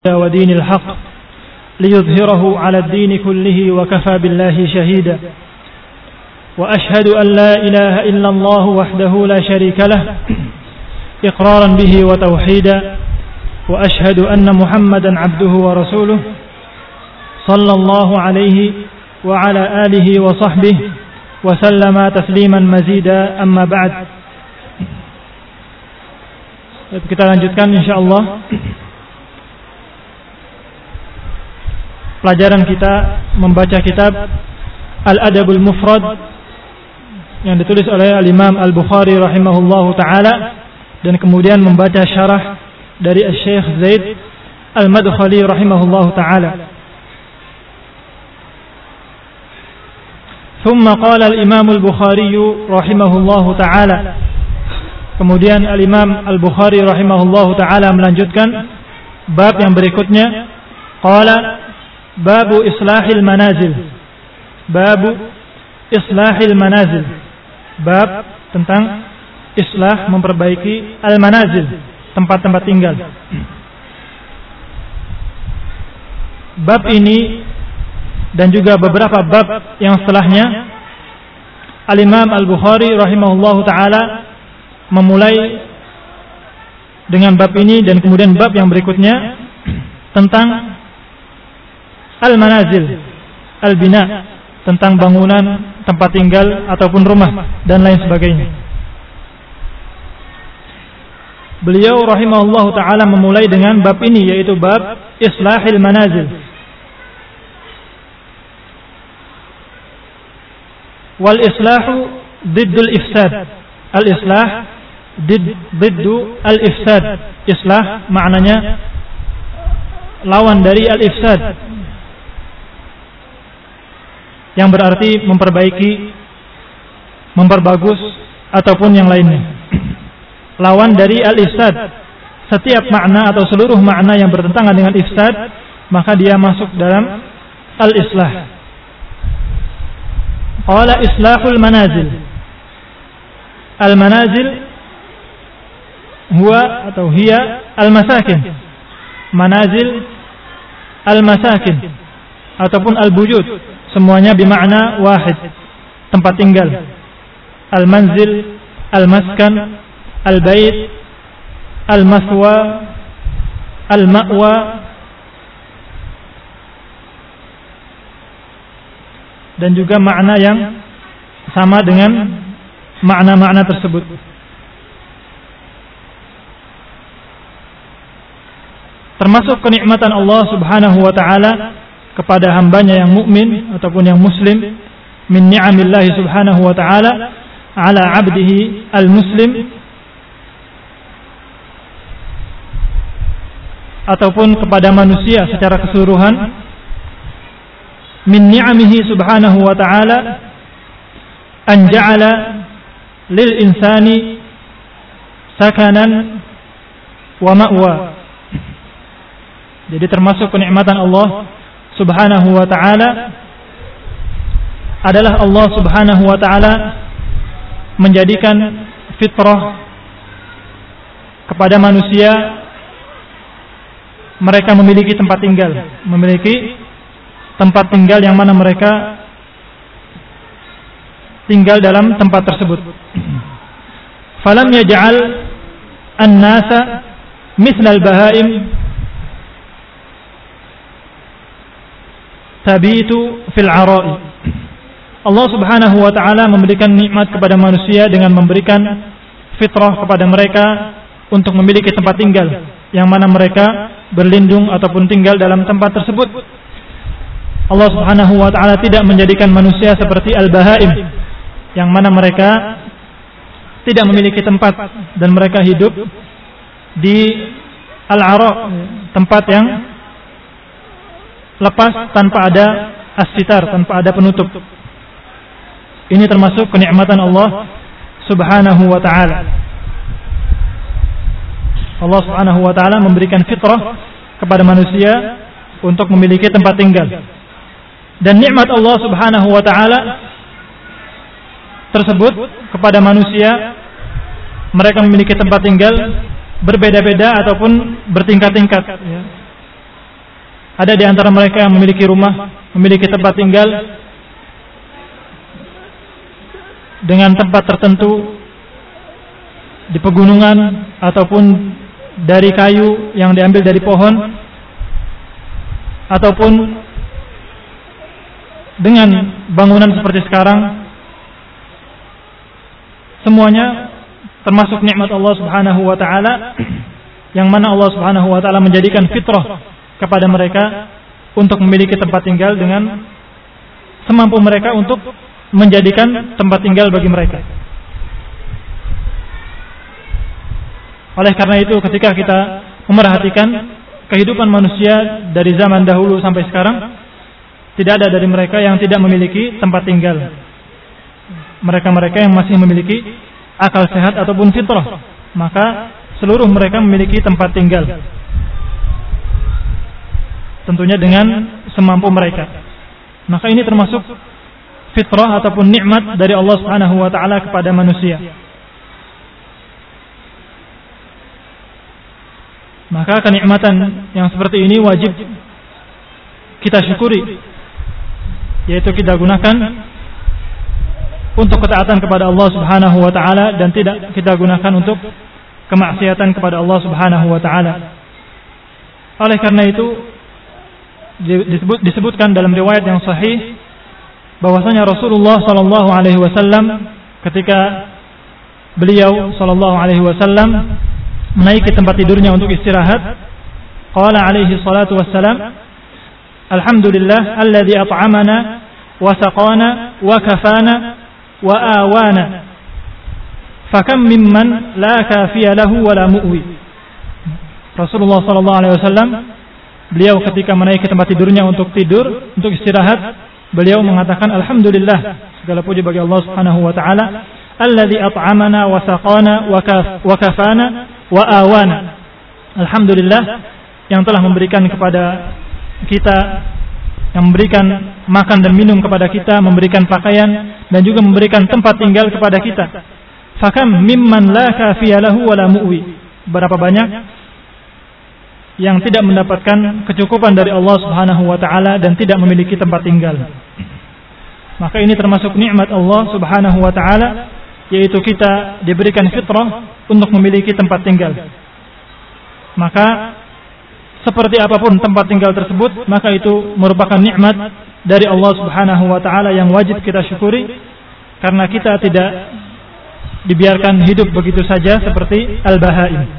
ودين الحق ليظهره على الدين كله وكفى بالله شهيدا وأشهد أن لا إله إلا الله وحده لا شريك له إقرارا به وتوحيدا وأشهد أن محمدا عبده ورسوله صلى الله عليه وعلى آله وصحبه وسلم تسليما مزيدا أما بعد. Kita lanjutkan insyaallah pelajaran kita membaca kitab Al-Adabul Mufrad yang ditulis oleh Al-Imam Al-Bukhari rahimahullahu ta'ala, dan kemudian membaca syarah dari Syekh Zaid Al-Madkhali rahimahullahu ta'ala. Thumma qala Al-Imam Al-Bukhari rahimahullahu ta'ala, kemudian Al-Imam Al-Bukhari rahimahullahu ta'ala melanjutkan bab yang berikutnya. Qala babu islahil manazil. Babu islahil manazil. Bab tentang islah, memperbaiki al-manazil, tempat-tempat tinggal. Bab ini dan juga beberapa bab yang setelahnya, Al-Imam Al-Bukhari rahimahullahu ta'ala memulai dengan bab ini, dan kemudian bab yang berikutnya tentang al-manazil, al-bina, tentang bangunan, tempat tinggal ataupun rumah dan lain sebagainya. Beliau rahimahullahu ta'ala memulai dengan bab ini, yaitu bab islahil manazil. Wal islahu diddul ifsad. Al-islah diddu al-ifsad. Islah maknanya lawan dari al-ifsad, yang berarti memperbaiki, memperbagus ataupun yang lainnya. Lawan dari al-ifsad. Setiap makna atau seluruh makna yang bertentangan dengan ifsad, maka dia masuk dalam al-islah. Qala islahul manazil. Al-manazil huwa atau hiya al-masakin. Manazil al-masakin ataupun al-buyut, semuanya bermakna wahid, tempat tinggal. Al-manzil, al-maskan, al-bait, al-maswa, al-ma'wa, dan juga makna yang sama dengan makna-makna tersebut. Termasuk kenikmatan Allah subhanahu wa ta'ala kepada hambanya yang mukmin ataupun yang muslim, min ni'amillahi subhanahu wa ta'ala ala abdihi al-muslim, ataupun kepada manusia secara keseluruhan, min ni'amihi subhanahu wa ta'ala an ja'ala lil insani sakanan wa ma'wa. Jadi termasuk kenikmatan Allah subhanahu wa ta'ala adalah Allah subhanahu wa ta'ala menjadikan fitrah kepada manusia, mereka memiliki tempat tinggal, memiliki tempat tinggal yang mana mereka tinggal dalam tempat tersebut. Falam yaj'al an-nasa mithlal bahaim tabitu fil ara'i. Allah subhanahu wa ta'ala memberikan nikmat kepada manusia dengan memberikan fitrah kepada mereka untuk memiliki tempat tinggal, yang mana mereka berlindung ataupun tinggal dalam tempat tersebut. Allah subhanahu wa ta'ala tidak menjadikan manusia seperti al-bahaim, yang mana mereka tidak memiliki tempat dan mereka hidup di al-ara', tempat yang lepas tanpa ada as-sitar, tanpa ada penutup. Ini termasuk kenikmatan Allah subhanahu wa ta'ala. Allah subhanahu wa ta'ala memberikan fitrah kepada manusia untuk memiliki tempat tinggal. Dan nikmat Allah subhanahu wa ta'ala tersebut kepada manusia, mereka memiliki tempat tinggal berbeda-beda ataupun bertingkat-tingkat, ya. Ada di antara mereka yang memiliki rumah, memiliki tempat tinggal dengan tempat tertentu di pegunungan ataupun dari kayu yang diambil dari pohon, ataupun dengan bangunan seperti sekarang. Semuanya termasuk nikmat Allah Subhanahu wa taala, yang mana Allah Subhanahu wa taala menjadikan fitrah kepada mereka untuk memiliki tempat tinggal dengan semampu mereka untuk menjadikan tempat tinggal bagi mereka. Oleh karena itu, ketika kita memerhatikan kehidupan manusia dari zaman dahulu sampai sekarang, tidak ada dari mereka yang tidak memiliki tempat tinggal. Mereka-mereka yang masih memiliki akal sehat ataupun fitrah, maka seluruh mereka memiliki tempat tinggal, tentunya dengan semampu mereka. Maka ini termasuk fitrah ataupun nikmat dari Allah Subhanahu wa taala kepada manusia. Maka kenikmatan yang seperti ini wajib kita syukuri, yaitu kita gunakan untuk ketaatan kepada Allah Subhanahu wa taala dan tidak kita gunakan untuk kemaksiatan kepada Allah Subhanahu wa taala. Oleh karena itu disebutkan dalam riwayat yang sahih bahwasanya Rasulullah sallallahu alaihi wasallam ketika beliau sallallahu alaihi wasallam menaiki tempat tidurnya untuk istirahat, qala alaihi salatu wassalam, alhamdulillah alladzi at'amana wa saqana wa kafana wa awana fakam mimman la kafiya lahu wa la mu'wi. Rasulullah sallallahu alaihi wasallam beliau ketika menaiki tempat tidurnya untuk tidur, untuk istirahat, beliau mengatakan alhamdulillah, segala puji bagi Allah Subhanahu wa taala, alladzi at'amana wa saqana wa kafana wa awana. Alhamdulillah yang telah memberikan kepada kita, yang memberikan makan dan minum kepada kita, memberikan pakaian dan juga memberikan tempat tinggal kepada kita. Fakam mimman la kafiya lahu wa la mu'wi. Berapa banyak yang tidak mendapatkan kecukupan dari Allah Subhanahu wa taala dan tidak memiliki tempat tinggal. Maka ini termasuk nikmat Allah Subhanahu wa taala, yaitu kita diberikan fitrah untuk memiliki tempat tinggal. Maka seperti apapun tempat tinggal tersebut, maka itu merupakan nikmat dari Allah Subhanahu wa taala yang wajib kita syukuri, karena kita tidak dibiarkan hidup begitu saja seperti al-bahaim.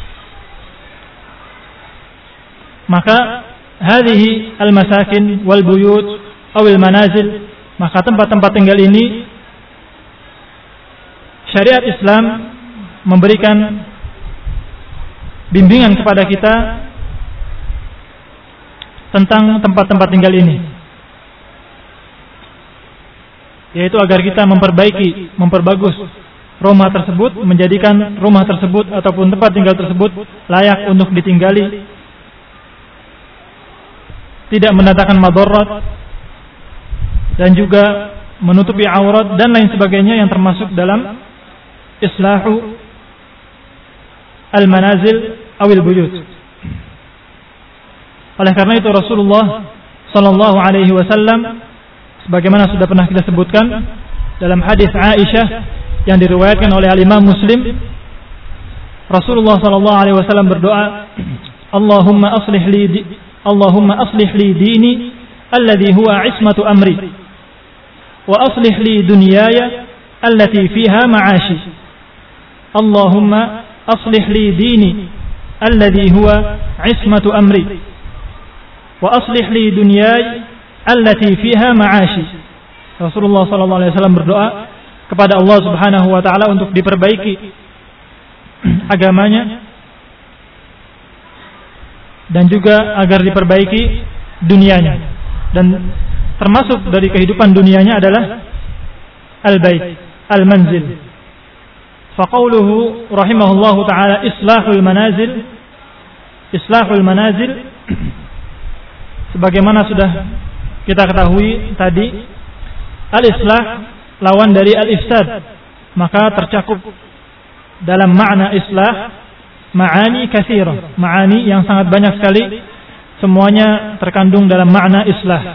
Maka hadhihi al-masakin wal buyut aw al-manazil, maka tempat-tempat tinggal ini syariat Islam memberikan bimbingan kepada kita tentang tempat-tempat tinggal ini, yaitu agar kita memperbagus rumah tersebut, menjadikan rumah tersebut ataupun tempat tinggal tersebut layak untuk ditinggali, tidak mendatangkan madarat dan juga menutupi aurat dan lain sebagainya yang termasuk dalam islahu al-manazil awil buyut. Oleh karena itu Rasulullah sallallahu alaihi wasallam, sebagaimana sudah pernah kita sebutkan dalam hadis Aisyah yang diriwayatkan oleh Imam Muslim, Rasulullah sallallahu alaihi wasallam berdoa, Allahumma aslih li dini alladhi huwa ismatu amri wa aslih li dunyaya allati fiha ma'ashi. Allahumma aslih li dini alladhi huwa ismatu amri wa aslih li dunyaya allati fiha ma'ashi. Rasulullah sallallahu alaihi wasallam berdoa kepada Allah Subhanahu wa taala untuk diperbaiki agamanya dan juga agar diperbaiki dunianya, dan termasuk dari kehidupan dunianya adalah al-bait, al-manzil. Faqauluhu rahimahullahu ta'ala islahul manazil, sebagaimana sudah kita ketahui tadi, al-islah lawan dari al-ifsad, maka tercakup dalam makna islah ma'ani katsirah, ma'ani yang sangat banyak sekali, semuanya terkandung dalam makna islah.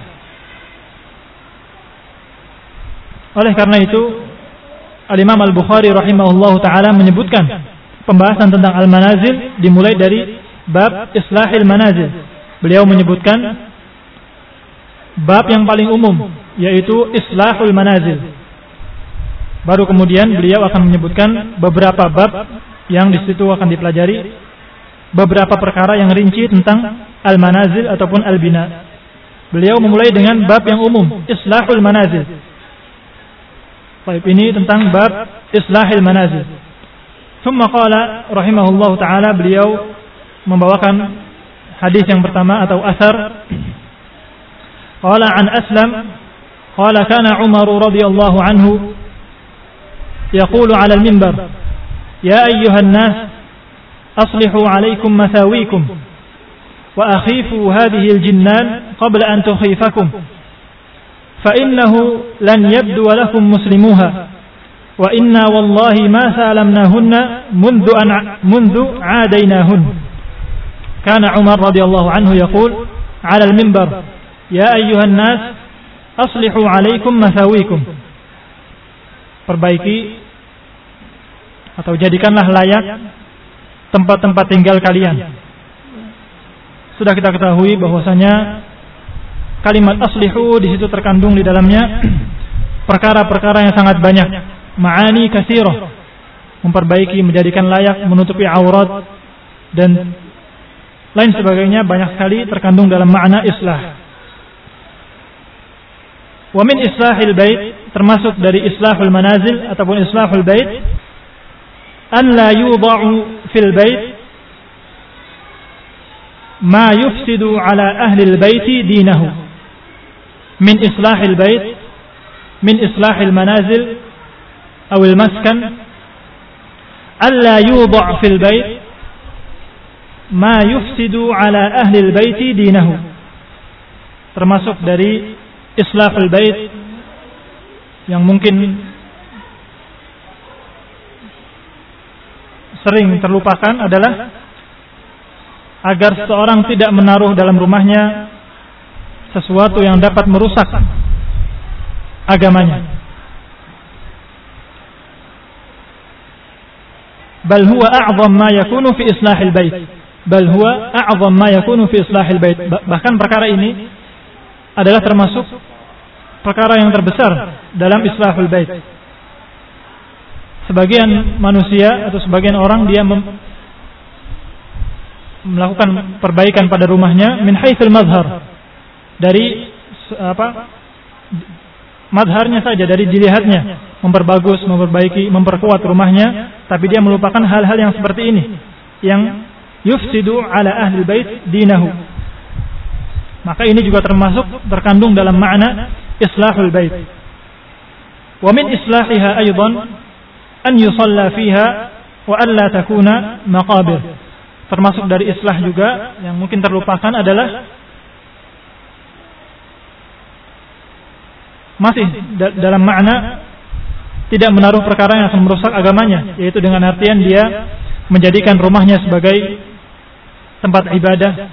Oleh karena itu, Al-Imam Al-Bukhari rahimahullahu ta'ala menyebutkan pembahasan tentang al-manazil dimulai dari bab islahil manazil. Beliau menyebutkan bab yang paling umum, yaitu islahul manazil. Baru kemudian beliau akan menyebutkan beberapa bab yang di situ akan dipelajari beberapa perkara yang rinci tentang al-manazil ataupun al-bina. Beliau memulai dengan bab yang umum, islahul manazil. Baik, ini tentang bab islahil manazil. Thumma qala rahimahullahu ta'ala, beliau membawakan hadis yang pertama atau asar. Qala an Aslam qala kana Umar radhiyallahu anhu yaqulu 'ala al-minbar ya ayyuhan nas aslihu 'alaykum mathawikum wa akhifu hadhihi al-jinnan qabla an tukhifakum فإنه لن يبدو لكم مسلموها وإنا والله ما سالمناهن منذ عاديناهن. كان عمر رضي الله عنه يقول على المنبر يا أيها الناس أصلحوا عليكم مثاويكم. Perbaiki atau jadikanlah layak tempat-tempat tinggal kalian. Sudah kita ketahui bahwasanya kalimat aslihu di situ terkandung di dalamnya perkara-perkara yang sangat banyak, ma'ani katsirah, memperbaiki, menjadikan layak, menutupi aurat dan lain sebagainya, banyak sekali terkandung dalam makna islah. Wa min islahil bait, termasuk dari islahul manazil ataupun islahul bait, an la yudha'u fil bait ma yufsidu ala ahli al-baiti dinahu. من إصلاح البيت من إصلاح المنازل أو المسكن ألا يوضع في البيت ما يفسد على أهل البيت دينه. Termasuk dari islahul bait yang mungkin sering terlupakan adalah agar seorang tidak menaruh dalam rumahnya sesuatu yang dapat merusak agamanya. Bal huwa a'zam ma yakunu fi islahil bait. Bal huwa a'zam ma yakunu fi islahil bait. Bahkan perkara ini adalah termasuk perkara yang terbesar dalam islahul bait. Sebagian manusia atau sebagian orang dia melakukan perbaikan pada rumahnya min haitsul mazhar, dari madharnya saja, dari dilihatnya, memperbagus, memperbaiki, memperkuat rumahnya, tapi dia melupakan hal-hal yang seperti ini yang yufsidu ala ahli bait dinahu. Maka ini juga terkandung dalam makna islahul bait. Wa min islahiha aidan an yusalla fiha wa alla takuna maqabir. Termasuk dari islah juga yang mungkin terlupakan adalah masih dalam makna tidak menaruh perkara yang akan merusak agamanya, yaitu dengan artian dia menjadikan rumahnya sebagai tempat ibadah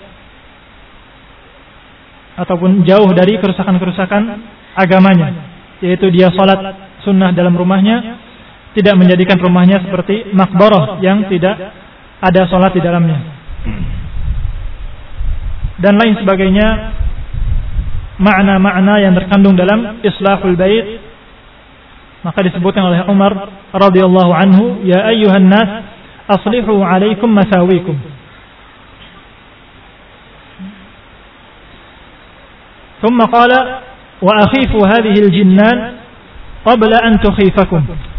ataupun jauh dari kerusakan-kerusakan agamanya, yaitu dia salat sunnah dalam rumahnya, tidak menjadikan rumahnya seperti makbarah yang tidak ada salat di dalamnya dan lain sebagainya. Makna-makna yang terkandung dalam islahul bait, maka disebutkan oleh Umar radhiyallahu anhu, ya ayyuhan nas aslihu alaikum masawikum. Thumma qala wa akhifu hadhihi al-jinnan qabla an tukhifakum.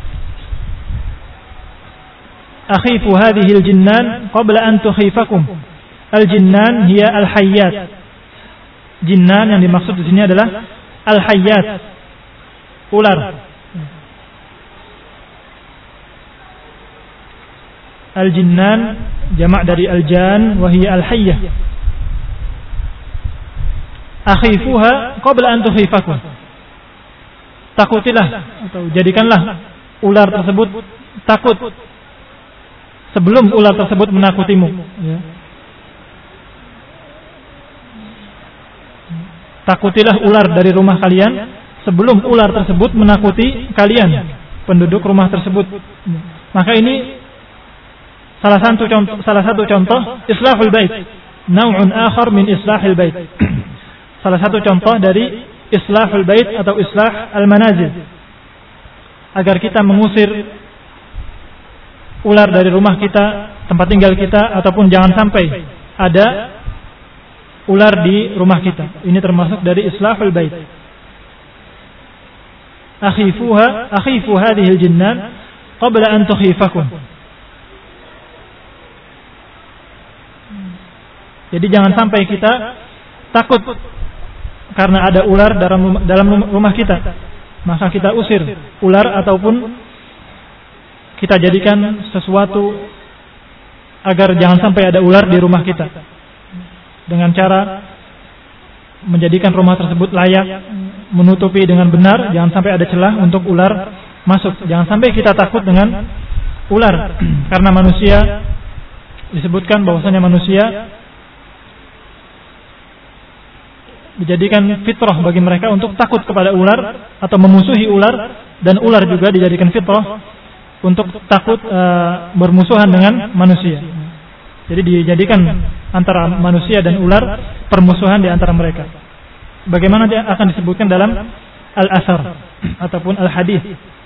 Akhifu hadhihi al-jinnan qabla an tukhifakum. Al-jinnan hiya al-hayyat. Jinnan yang dimaksud di sini adalah al-hayyat, ular. Al-jinnan jamak dari al-jan wa hiya al-hayyah. Akhifuha qabla an tukhifakum. Takutilah atau jadikanlah ular tersebut takut sebelum ular tersebut menakutimu, ya. Takutilah ular dari rumah kalian sebelum ular tersebut menakuti kalian, penduduk rumah tersebut. Maka ini salah satu contoh islahul bait. Naw'un akhar min islahil bait. Salah satu contoh dari islahul bait atau islah al-manazil. Agar kita mengusir ular dari rumah kita, tempat tinggal kita, ataupun jangan sampai ada ular di rumah kita. Ini termasuk dari islahul bait. Akhifu hadhihi al-jinnan qabla an tukhifakum. Jadi jangan sampai kita takut karena ada ular dalam rumah kita. Maka kita usir ular ataupun kita jadikan sesuatu agar jangan sampai ada ular di rumah kita. Dengan cara menjadikan rumah tersebut layak, menutupi dengan benar, jangan sampai ada celah untuk ular masuk. Jangan sampai kita takut dengan ular. Karena manusia, disebutkan bahwasanya manusia dijadikan fitrah bagi mereka untuk takut kepada ular atau memusuhi ular, dan ular juga dijadikan fitrah untuk takut bermusuhan dengan manusia. Jadi dijadikan antara manusia dan ular permusuhan di antara mereka. Bagaimana dia akan disebutkan dalam al-athar ataupun al-hadis.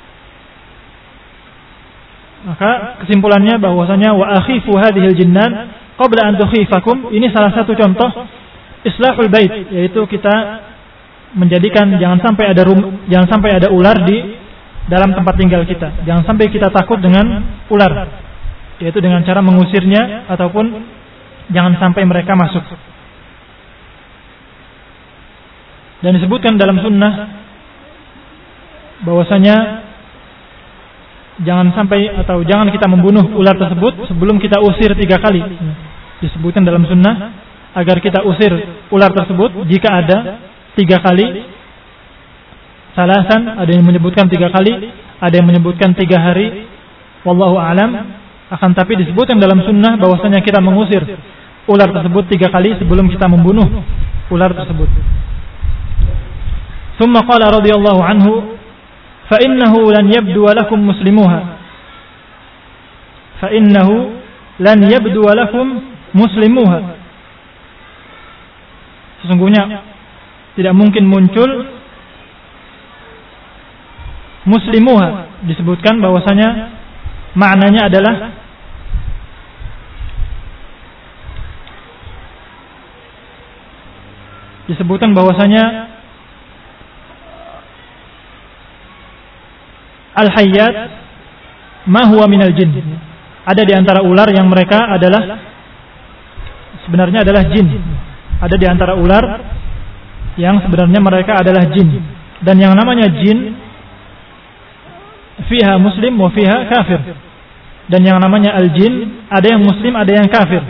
Maka kesimpulannya bahwasanya wa akhifu hadhil jinnan qabla an tukhifakum, ini salah satu contoh islahul bait, yaitu kita menjadikan jangan sampai ada ular di dalam tempat tinggal kita. Jangan sampai kita takut dengan ular, yaitu dengan cara mengusirnya ataupun jangan sampai mereka masuk. Dan disebutkan dalam sunnah bahwasanya jangan sampai atau jangan kita membunuh ular tersebut sebelum kita usir 3 kali. Disebutkan dalam sunnah agar kita usir ular tersebut jika ada 3 kali. Salasan, ada yang menyebutkan 3 kali, ada yang menyebutkan 3 hari. Wallahu a'lam. Akan tapi disebutkan dalam sunnah bahwasanya kita mengusir ular tersebut 3 kali sebelum kita membunuh ular tersebut. Tsumma qala radhiyallahu anhu, fa innahu lan yabdu lakum muslimuha. Fa innahu lan yabdu lakum muslimuha. Sesungguhnya tidak mungkin muncul muslimuha. Disebutkan bahwasanya maknanya adalah disebutkan bahwasanya al-hayyat ma huwa minal jin. Ada di antara ular yang mereka adalah sebenarnya adalah jin. Ada di antara ular yang sebenarnya mereka adalah jin. Dan yang namanya jin fiha muslim wa fiha kafir. Dan yang namanya al-jin ada yang muslim, ada yang kafir.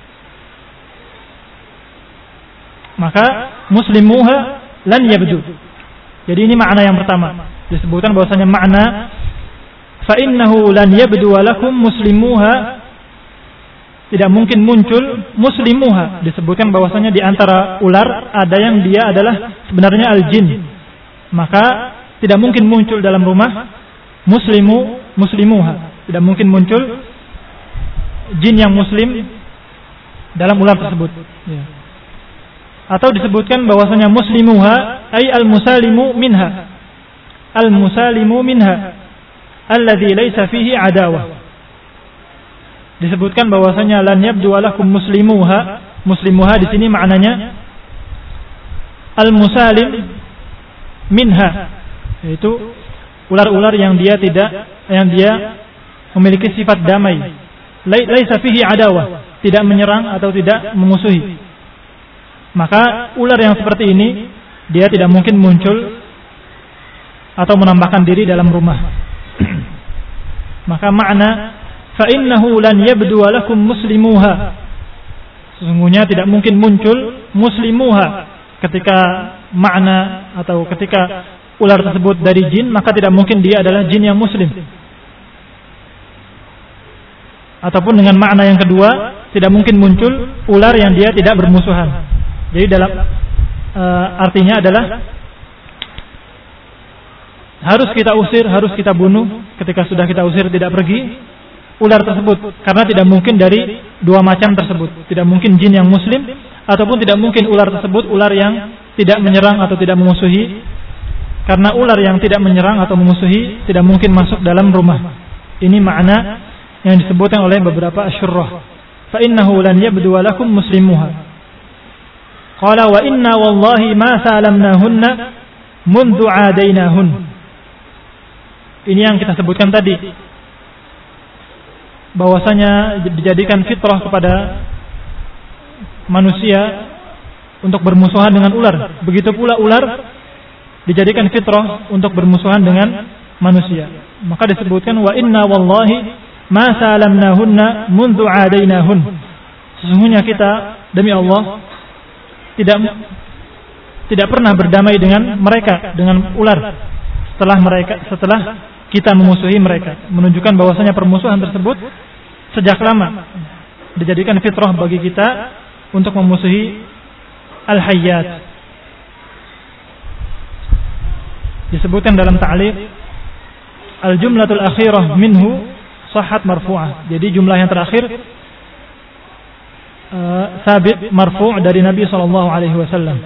Maka muslimuha lan yabdu. Jadi ini makna yang pertama. Disebutkan bahwasanya makna fa innahu lan yabdu lakum muslimuha, tidak mungkin muncul muslimuha. Disebutkan bahwasanya di antara ular ada yang dia adalah sebenarnya al-jin. Maka tidak mungkin muncul dalam rumah muslimuha. Tidak mungkin muncul jin yang muslim dalam ular tersebut. Ya. Atau disebutkan bahwasanya muslimuha ay al-musalimu minha. Al-musalimu minha alladzi laisa fihi adawah. Disebutkan bahwasanya lan yabdu lakum muslimuha. Muslimuha di sini maknanya al-musalim minha, yaitu ular-ular yang dia memiliki sifat damai. Laisa fihi adawah, tidak menyerang atau tidak memusuhi. Maka ular yang seperti ini dia tidak mungkin muncul atau menampakkan diri dalam rumah. Maka makna fa innahu lan yabdu lakum muslimuha, sesungguhnya tidak mungkin muncul muslimuha. Ketika makna atau ketika ular tersebut dari jin, maka tidak mungkin dia adalah jin yang muslim. Ataupun dengan makna yang kedua, tidak mungkin muncul ular yang dia tidak bermusuhan. Jadi artinya adalah harus kita usir, harus kita bunuh. Ketika sudah kita usir tidak pergi ular tersebut, karena tidak mungkin dari dua macam tersebut. Tidak mungkin jin yang muslim, ataupun tidak mungkin ular tersebut ular yang tidak menyerang atau tidak memusuhi. Karena ular yang tidak menyerang atau memusuhi tidak mungkin masuk dalam rumah. Ini makna yang disebutkan oleh beberapa asyurrah. Fa innahu lan yabdu lakum muslimuha. Qala wa inna wallahi ma salamnahunna mundu adainahun. Ini yang kita sebutkan tadi, bahwasanya dijadikan fitrah kepada manusia untuk bermusuhan dengan ular. Begitu pula ular dijadikan fitrah untuk bermusuhan dengan manusia. Maka disebutkan wa inna wallahi ma salamnahunna mundu adainahun. Sesungguhnya kita demi Allah tidak pernah berdamai dengan mereka, dengan ular setelah kita memusuhi mereka, menunjukkan bahwasanya permusuhan tersebut sejak lama dijadikan fitrah bagi kita untuk memusuhi al-hayyat. Disebutkan dalam ta'liq al-jumlatul akhirah minhu sahhat marfu'ah. Jadi jumlah yang terakhir sabit marfu' dari Nabi SAW.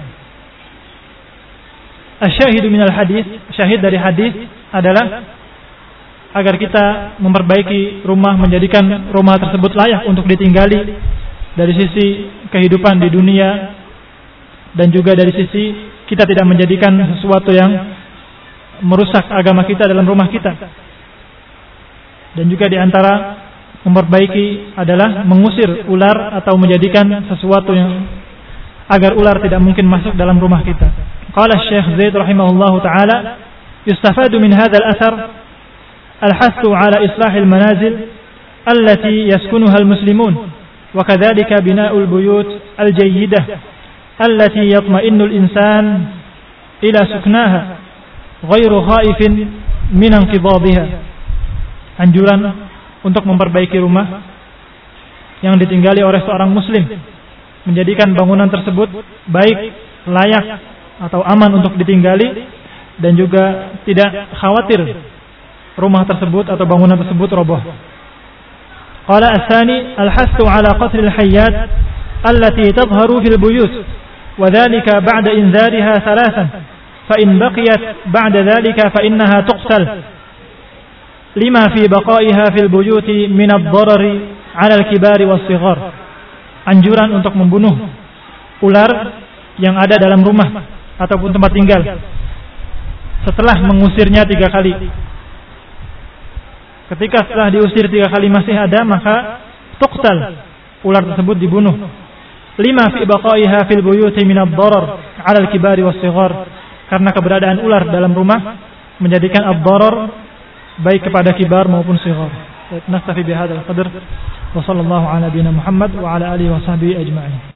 Asy-syahidu minal hadis, syahid dari hadis adalah agar kita memperbaiki rumah, menjadikan rumah tersebut layak untuk ditinggali dari sisi kehidupan di dunia, dan juga dari sisi kita tidak menjadikan sesuatu yang merusak agama kita dalam rumah kita. Dan juga di antara memperbaiki adalah mengusir ular atau menjadikan sesuatu yang agar ular tidak mungkin masuk dalam rumah kita. Qala Syekh Zaid rahimahullahu taala, yustafadu min hadzal athar al-hathu ala islahil manazil allati yaskunuha al-muslimun wa kadzalika bina'ul buyut al-jayyidah allati yatma'innu al-insan ila suknaha ghairu khaifin min inqidadiha. Anjuran untuk memperbaiki rumah yang ditinggali oleh seorang muslim, menjadikan bangunan tersebut baik, layak atau aman untuk ditinggali, dan juga tidak khawatir rumah tersebut atau bangunan tersebut roboh. Qala as-sani al-hassu ala qatl al-hayyat allati tadhharu fil buyut wa dhalika ba'da inzariha thalathan fa in baqiyat ba'da dhalika fa innaha tuqtal lima fi baqaiha fil buyuti min ad-darari 'ala al-kibari was-shighar. Anjuran untuk membunuh ular yang ada dalam rumah ataupun tempat tinggal setelah mengusirnya 3 kali. Ketika setelah diusir 3 kali masih ada, maka tuqtal, ular tersebut dibunuh. Lima fi baqaiha fil buyuti min ad-darar 'ala al-kibari was-shighar, karena keberadaan ular dalam rumah menjadikan ad-darar baik kepada kibar maupun shighar. Nastafi bihadzal qadr wa sallallahu ala nabiyina Muhammad wa ala alihi wa sahbihi ajma'in.